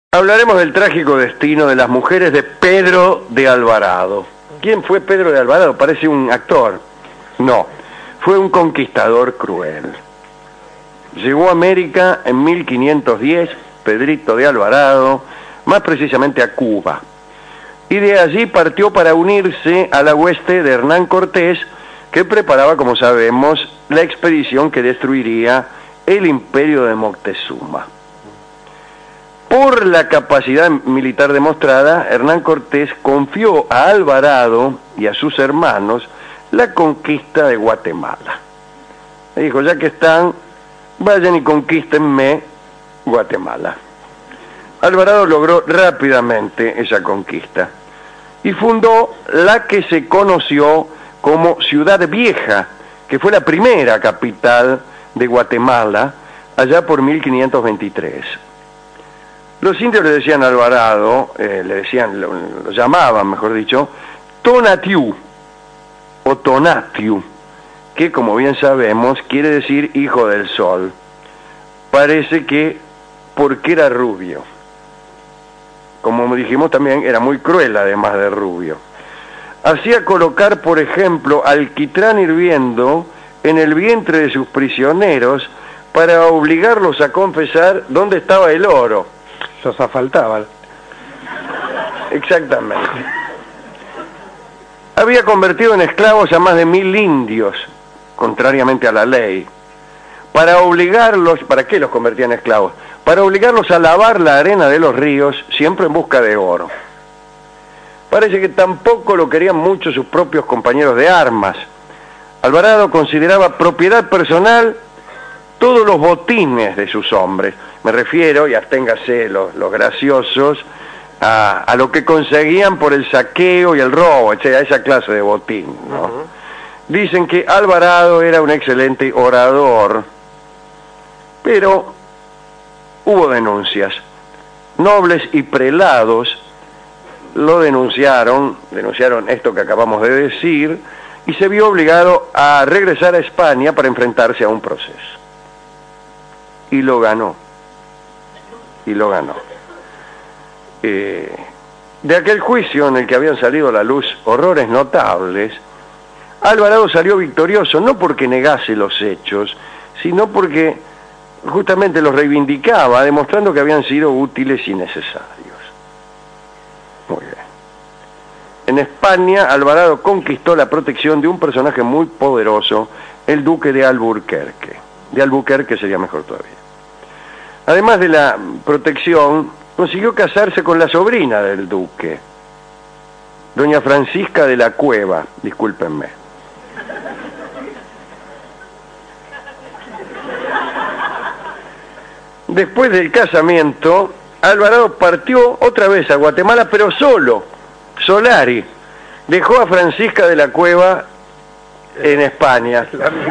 Hablaremos del trágico destino de las mujeres de Pedro de Alvarado. ¿Quién fue Pedro de Alvarado? Parece un actor. No, fue un conquistador cruel. Llegó a América en 1510, Pedrito de Alvarado, más precisamente a Cuba. Y de allí partió para unirse a la hueste de Hernán Cortés, que preparaba, como sabemos, la expedición que destruiría el imperio de Moctezuma. Por la capacidad militar demostrada, Hernán Cortés confió a Alvarado y a sus hermanos la conquista de Guatemala. Le dijo, ya que están, vayan y conquístenme Guatemala. Alvarado logró rápidamente esa conquista y fundó la que se conoció como Ciudad Vieja, que fue la primera capital de Guatemala allá por 1523. Los indios le decían a Alvarado, lo llamaban, mejor dicho, Tonatiuh o Tonatiuh, que como bien sabemos quiere decir hijo del sol. Parece que porque era rubio. Como dijimos también, era muy cruel además de rubio. Hacía colocar, por ejemplo, alquitrán hirviendo en el vientre de sus prisioneros para obligarlos a confesar dónde estaba el oro. Los asfaltaban. Exactamente. Había convertido en esclavos a más de 1000 indios, contrariamente a la ley. ¿Para qué los convertía en esclavos? Para obligarlos a lavar la arena de los ríos, siempre en busca de oro. Parece que tampoco lo querían mucho sus propios compañeros de armas. Alvarado consideraba propiedad personal todos los botines de sus hombres. Me refiero, y absténgase los graciosos, a lo que conseguían por el saqueo y el robo, a esa clase de botín, ¿no? Dicen que Alvarado era un excelente orador, pero hubo denuncias. Nobles y prelados lo denunciaron esto que acabamos de decir, y se vio obligado a regresar a España para enfrentarse a un proceso. Y lo ganó. De aquel juicio en el que habían salido a la luz horrores notables, Alvarado salió victorioso, no porque negase los hechos, sino porque justamente los reivindicaba, demostrando que habían sido útiles y necesarios. Muy bien. En España, Alvarado conquistó la protección de un personaje muy poderoso, el duque de Alburquerque. De Albuquerque sería mejor todavía. Además de la protección, consiguió casarse con la sobrina del duque, doña Francisca de la Cueva, discúlpenme. Después del casamiento, Alvarado partió otra vez a Guatemala, pero solo, Solari. Dejó a Francisca de la Cueva en España.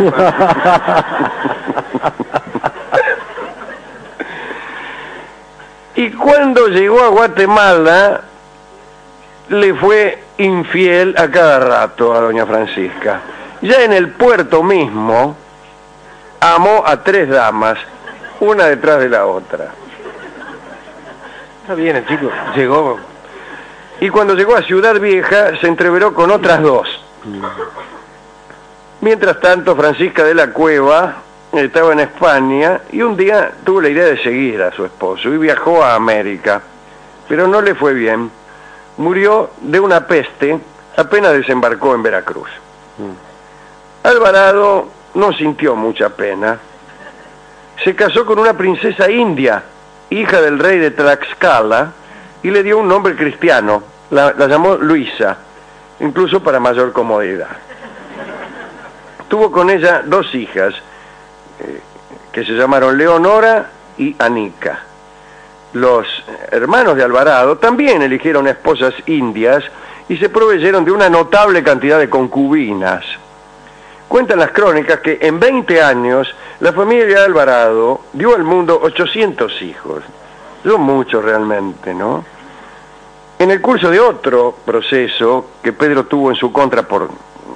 Y cuando llegó a Guatemala, le fue infiel a cada rato a doña Francisca. Ya en el puerto mismo, amó a 3 damas, una detrás de la otra. Está bien, el chico llegó. Y cuando llegó a Ciudad Vieja, se entreveró con otras 2. Mientras tanto, Francisca de la Cueva estaba en España y un día tuvo la idea de seguir a su esposo y viajó a América, pero no le fue bien. Murió de una peste apenas desembarcó en Veracruz. Alvarado no sintió mucha pena. Se casó con una princesa india, hija del rey de Tlaxcala, y le dio un nombre cristiano. La llamó Luisa, incluso para mayor comodidad. Tuvo con ella 2 hijas, que se llamaron Leonora y Anica. Los hermanos de Alvarado también eligieron esposas indias y se proveyeron de una notable cantidad de concubinas. Cuentan las crónicas que en 20 años la familia de Alvarado dio al mundo 800 hijos. Son muchos realmente, ¿no? En el curso de otro proceso que Pedro tuvo en su contra por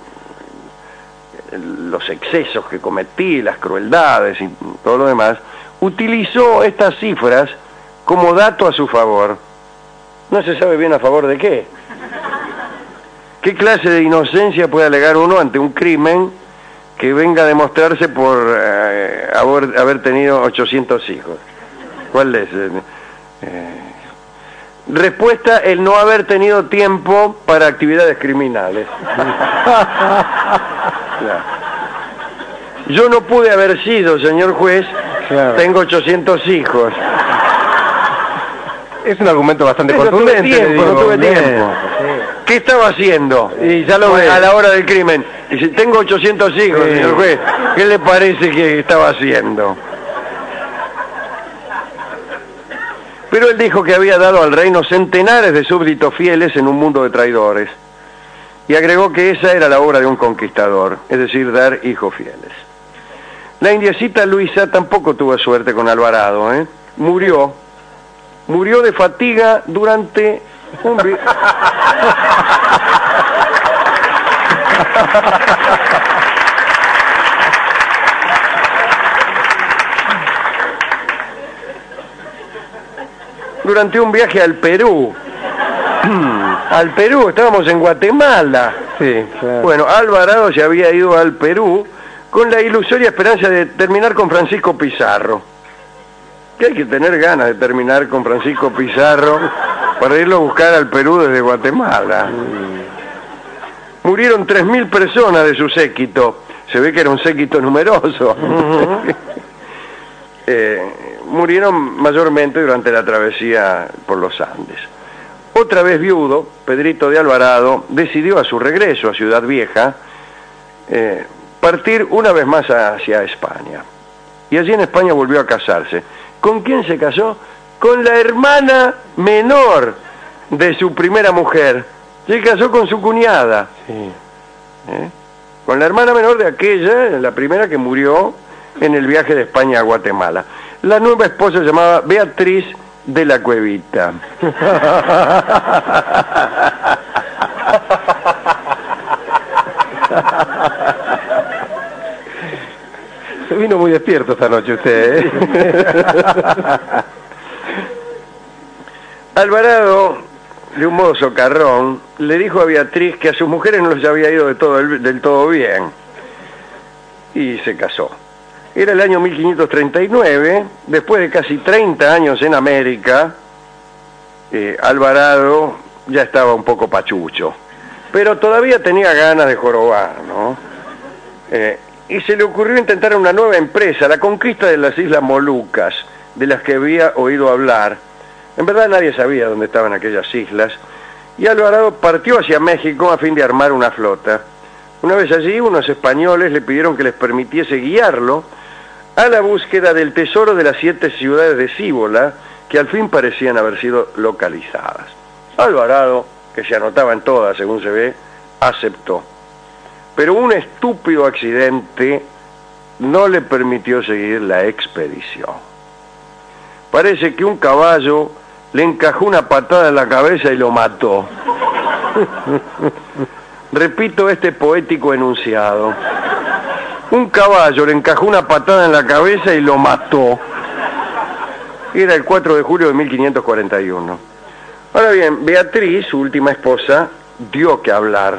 los excesos que cometí, las crueldades y todo lo demás, utilizó estas cifras como dato a su favor. No se sabe bien a favor de qué. ¿Qué clase de inocencia puede alegar uno ante un crimen que venga a demostrarse por haber tenido 800 hijos? ¿Cuál es? Respuesta: el no haber tenido tiempo para actividades criminales. Claro. Yo no pude haber sido, señor juez, claro. Tengo 800 hijos. Es un argumento bastante contundente. No tuve tiempo. ¿Qué estaba haciendo? Y ya lo ve. A la hora del crimen. Dice, tengo 800 hijos, sí. Señor juez. ¿Qué le parece que estaba haciendo? Pero él dijo que había dado al reino centenares de súbditos fieles en un mundo de traidores. Y agregó que esa era la obra de un conquistador, es decir, dar hijos fieles. La indiecita Luisa tampoco tuvo suerte con Alvarado, ¿eh? Murió de fatiga durante un viaje al Perú. Al Perú, estábamos en Guatemala. Sí, claro. Bueno, Alvarado se había ido al Perú con la ilusoria esperanza de terminar con Francisco Pizarro. Que hay que tener ganas de terminar con Francisco Pizarro para irlo a buscar al Perú desde Guatemala. Murieron 3.000 personas de su séquito. Se ve que era un séquito numeroso. Murieron mayormente durante la travesía por los Andes. Otra vez viudo, Pedrito de Alvarado decidió a su regreso a Ciudad Vieja partir una vez más hacia España. Y allí en España volvió a casarse. ¿Con quién se casó? Con la hermana menor de su primera mujer. Se casó con su cuñada. Sí. Con la hermana menor de aquella, la primera que murió en el viaje de España a Guatemala. La nueva esposa se llamaba Beatriz de la Cuevita. Se vino muy despierto esta noche usted, ¿eh? Alvarado, de un modo socarrón, le dijo a Beatriz que a sus mujeres no les había ido del todo bien. Y se casó. Era el año 1539, después de casi 30 años en América, Alvarado ya estaba un poco pachucho, pero todavía tenía ganas de jorobar, ¿no? Y se le ocurrió intentar una nueva empresa, la conquista de las Islas Molucas, de las que había oído hablar. En verdad nadie sabía dónde estaban aquellas islas, y Alvarado partió hacia México a fin de armar una flota. Una vez allí, unos españoles le pidieron que les permitiese guiarlo a la búsqueda del tesoro de las 7 ciudades de Cíbola, que al fin parecían haber sido localizadas. Alvarado, que se anotaba en todas, según se ve, aceptó. Pero un estúpido accidente no le permitió seguir la expedición. Parece que un caballo le encajó una patada en la cabeza y lo mató. Repito este poético enunciado. Un caballo le encajó una patada en la cabeza y lo mató. Era el 4 de julio de 1541. Ahora bien, Beatriz, su última esposa, dio que hablar.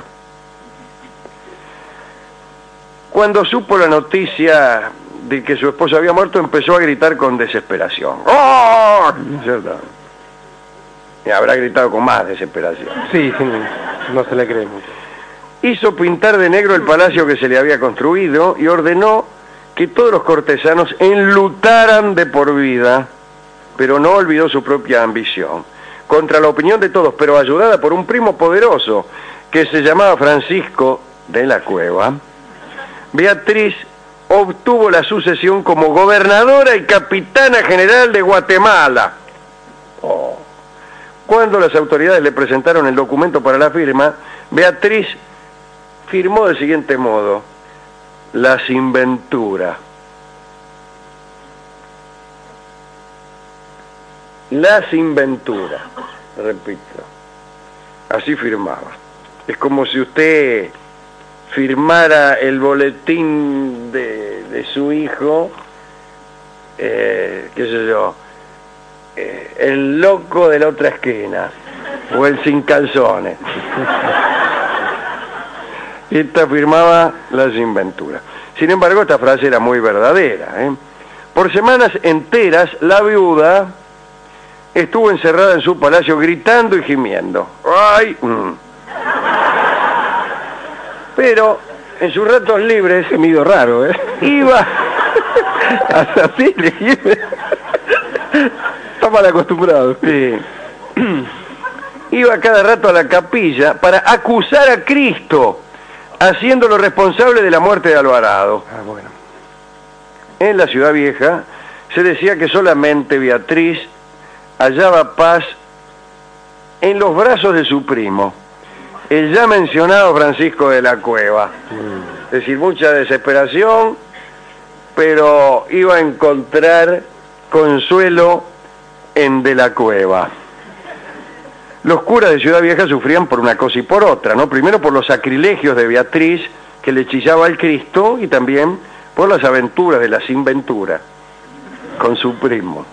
Cuando supo la noticia de que su esposo había muerto, empezó a gritar con desesperación. ¡Oh! ¿Cierto? Y habrá gritado con más desesperación. Sí, no se le cree mucho. Hizo pintar de negro el palacio que se le había construido y ordenó que todos los cortesanos enlutaran de por vida, pero no olvidó su propia ambición. Contra la opinión de todos, pero ayudada por un primo poderoso que se llamaba Francisco de la Cueva, Beatriz obtuvo la sucesión como gobernadora y capitana general de Guatemala. Cuando las autoridades le presentaron el documento para la firma, Beatriz firmó del siguiente modo: la sinventura. La sinventura, repito. Así firmaba. Es como si usted firmara el boletín de su hijo, qué sé yo, el loco de la otra esquina o el sin calzones. Esta afirmaba la Sin Ventura. Sin embargo, esta frase era muy verdadera. Por semanas enteras, la viuda estuvo encerrada en su palacio gritando y gimiendo. ¡Ay! Pero en sus ratos libres... Gemido raro, Iba... Hasta así le gime. Está mal acostumbrado. Sí. Iba cada rato a la capilla para acusar a Cristo, haciéndolo responsable de la muerte de Alvarado. Ah, bueno. En la Ciudad Vieja se decía que solamente Beatriz hallaba paz en los brazos de su primo, el ya mencionado Francisco de la Cueva. Es decir, mucha desesperación, pero iba a encontrar consuelo en De la Cueva. Los curas de Ciudad Vieja sufrían por una cosa y por otra, ¿no? Primero por los sacrilegios de Beatriz, que le hechizaba al Cristo, y también por las aventuras de la Sin Ventura con su primo.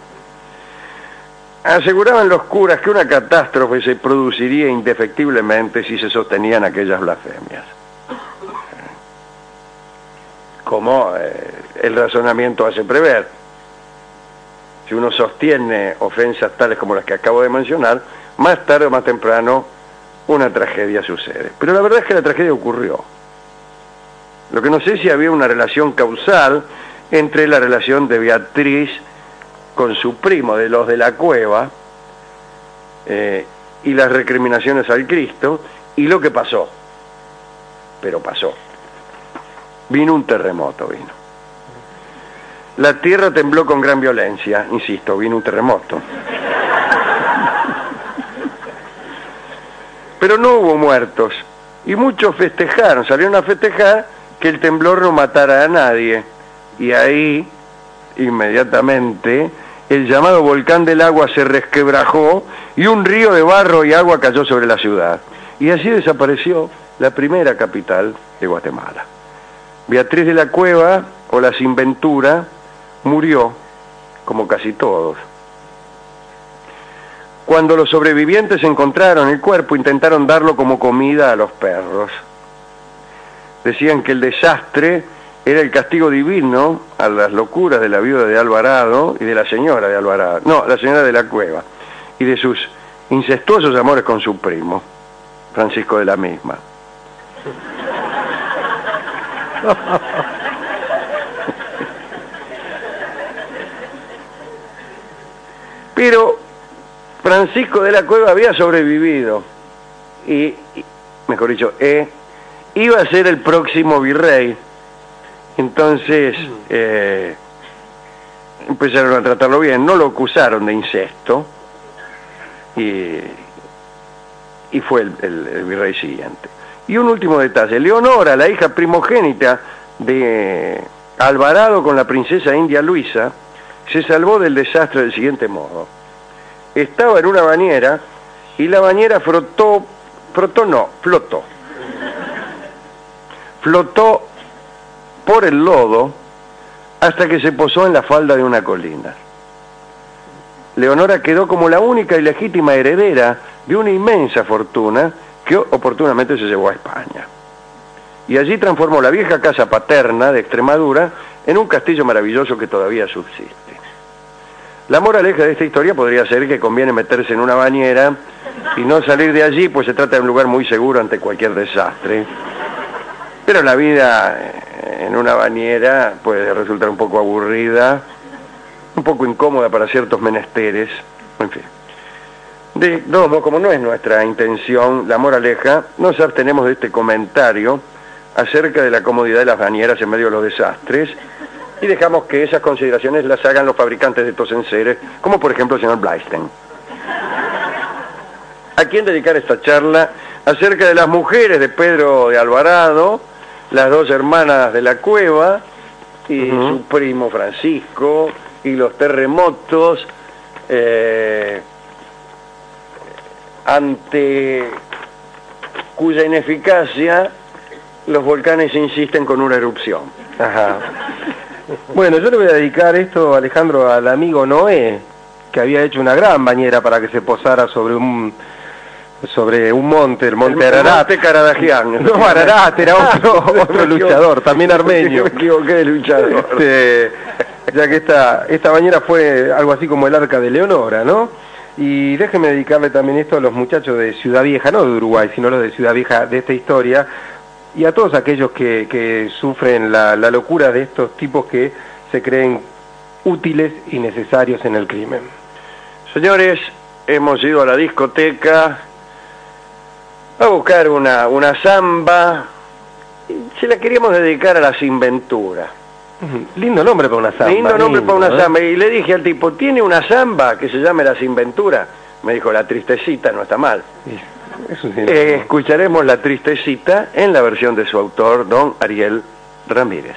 Aseguraban los curas que una catástrofe se produciría indefectiblemente si se sostenían aquellas blasfemias. Como el razonamiento hace prever. Si uno sostiene ofensas tales como las que acabo de mencionar, más tarde o más temprano una tragedia sucede. Pero la verdad es que la tragedia ocurrió. Lo que no sé si había una relación causal entre la relación de Beatriz con su primo, de los de la Cueva, y las recriminaciones al Cristo, y lo que pasó. Pero pasó. Vino un terremoto, La tierra tembló con gran violencia, insisto, vino un terremoto. Pero no hubo muertos, y muchos festejaron, salieron a festejar que el temblor no matara a nadie. Y ahí, inmediatamente, el llamado volcán del agua se resquebrajó y un río de barro y agua cayó sobre la ciudad. Y así desapareció la primera capital de Guatemala. Beatriz de la Cueva, o la Sin Ventura, murió, como casi todos. Cuando los sobrevivientes encontraron el cuerpo, intentaron darlo como comida a los perros. Decían que el desastre era el castigo divino a las locuras de la viuda de Alvarado y de la señora de Alvarado, no, la señora de la Cueva, y de sus incestuosos amores con su primo, Francisco de la misma. Pero Francisco de la Cueva había sobrevivido y mejor dicho, iba a ser el próximo virrey. Entonces empezaron a tratarlo bien, no lo acusaron de incesto y fue el virrey siguiente. Y un último detalle, Leonora, la hija primogénita de Alvarado con la princesa india Luisa, se salvó del desastre del siguiente modo. Estaba en una bañera y la bañera flotó por el lodo hasta que se posó en la falda de una colina. Leonora quedó como la única y legítima heredera de una inmensa fortuna que oportunamente se llevó a España. Y allí transformó la vieja casa paterna de Extremadura en un castillo maravilloso que todavía subsiste. La moraleja de esta historia podría ser que conviene meterse en una bañera y no salir de allí, pues se trata de un lugar muy seguro ante cualquier desastre. Pero la vida en una bañera puede resultar un poco aburrida, un poco incómoda para ciertos menesteres, en fin. De todos modos, como no es nuestra intención, la moraleja, nos abstenemos de este comentario acerca de la comodidad de las bañeras en medio de los desastres y dejamos que esas consideraciones las hagan los fabricantes de estos enseres, como por ejemplo el señor Blaisten. ¿A quién dedicar esta charla acerca de las mujeres de Pedro de Alvarado, las dos hermanas de la Cueva y su primo Francisco, y los terremotos ante cuya ineficacia los volcanes insisten con una erupción? Ajá. Bueno, yo le voy a dedicar esto, Alejandro, al amigo Noé, que había hecho una gran bañera para que se posara sobre un monte, el monte Ararat. Monte Caradagian. No, Ararat, era otro luchador, también armenio. Me equivoqué de luchador. Ya que esta bañera fue algo así como el Arca de Leonora, ¿no? Y déjenme dedicarle también esto a los muchachos de Ciudad Vieja, no de Uruguay, sino los de Ciudad Vieja de esta historia, y a todos aquellos que sufren la locura de estos tipos que se creen útiles y necesarios en el crimen. Señores, hemos ido a la discoteca a buscar una samba, se la queríamos dedicar a la Sinventura. Lindo nombre para una samba. Lindo nombre para una samba. Y le dije al tipo, ¿tiene una samba que se llame La Sinventura? Me dijo, La Tristecita, no está mal. Eso sí, escucharemos La Tristecita en la versión de su autor, don Ariel Ramírez.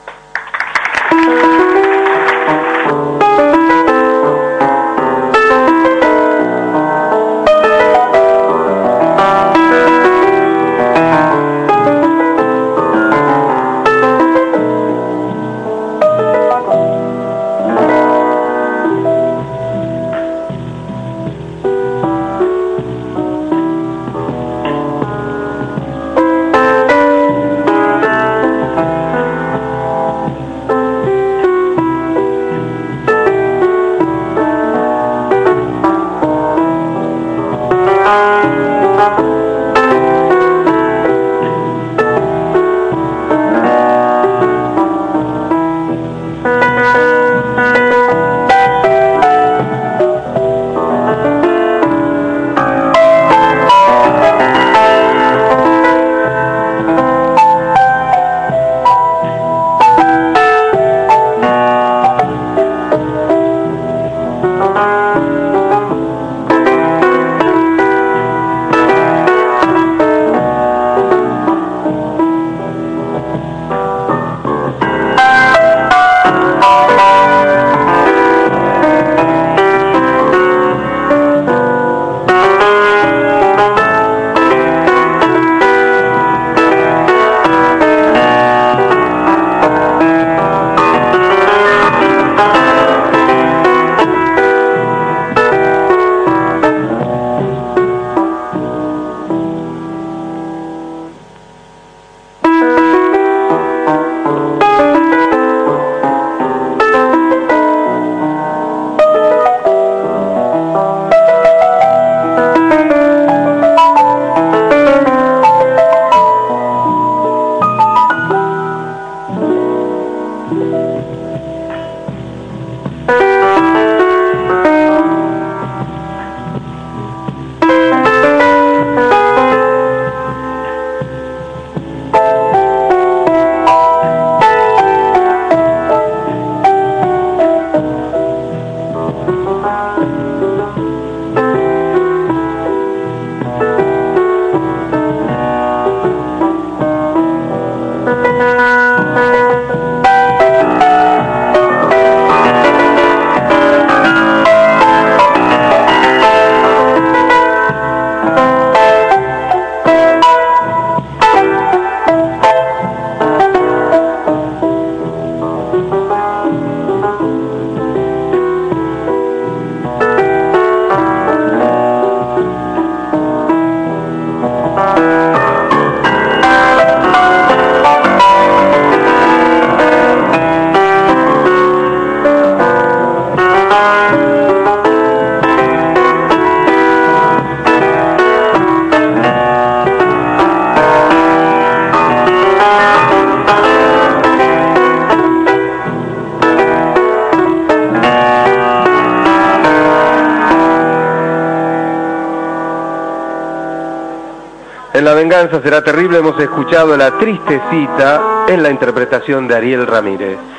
En La venganza será terrible hemos escuchado La Tristecita en la interpretación de Ariel Ramírez.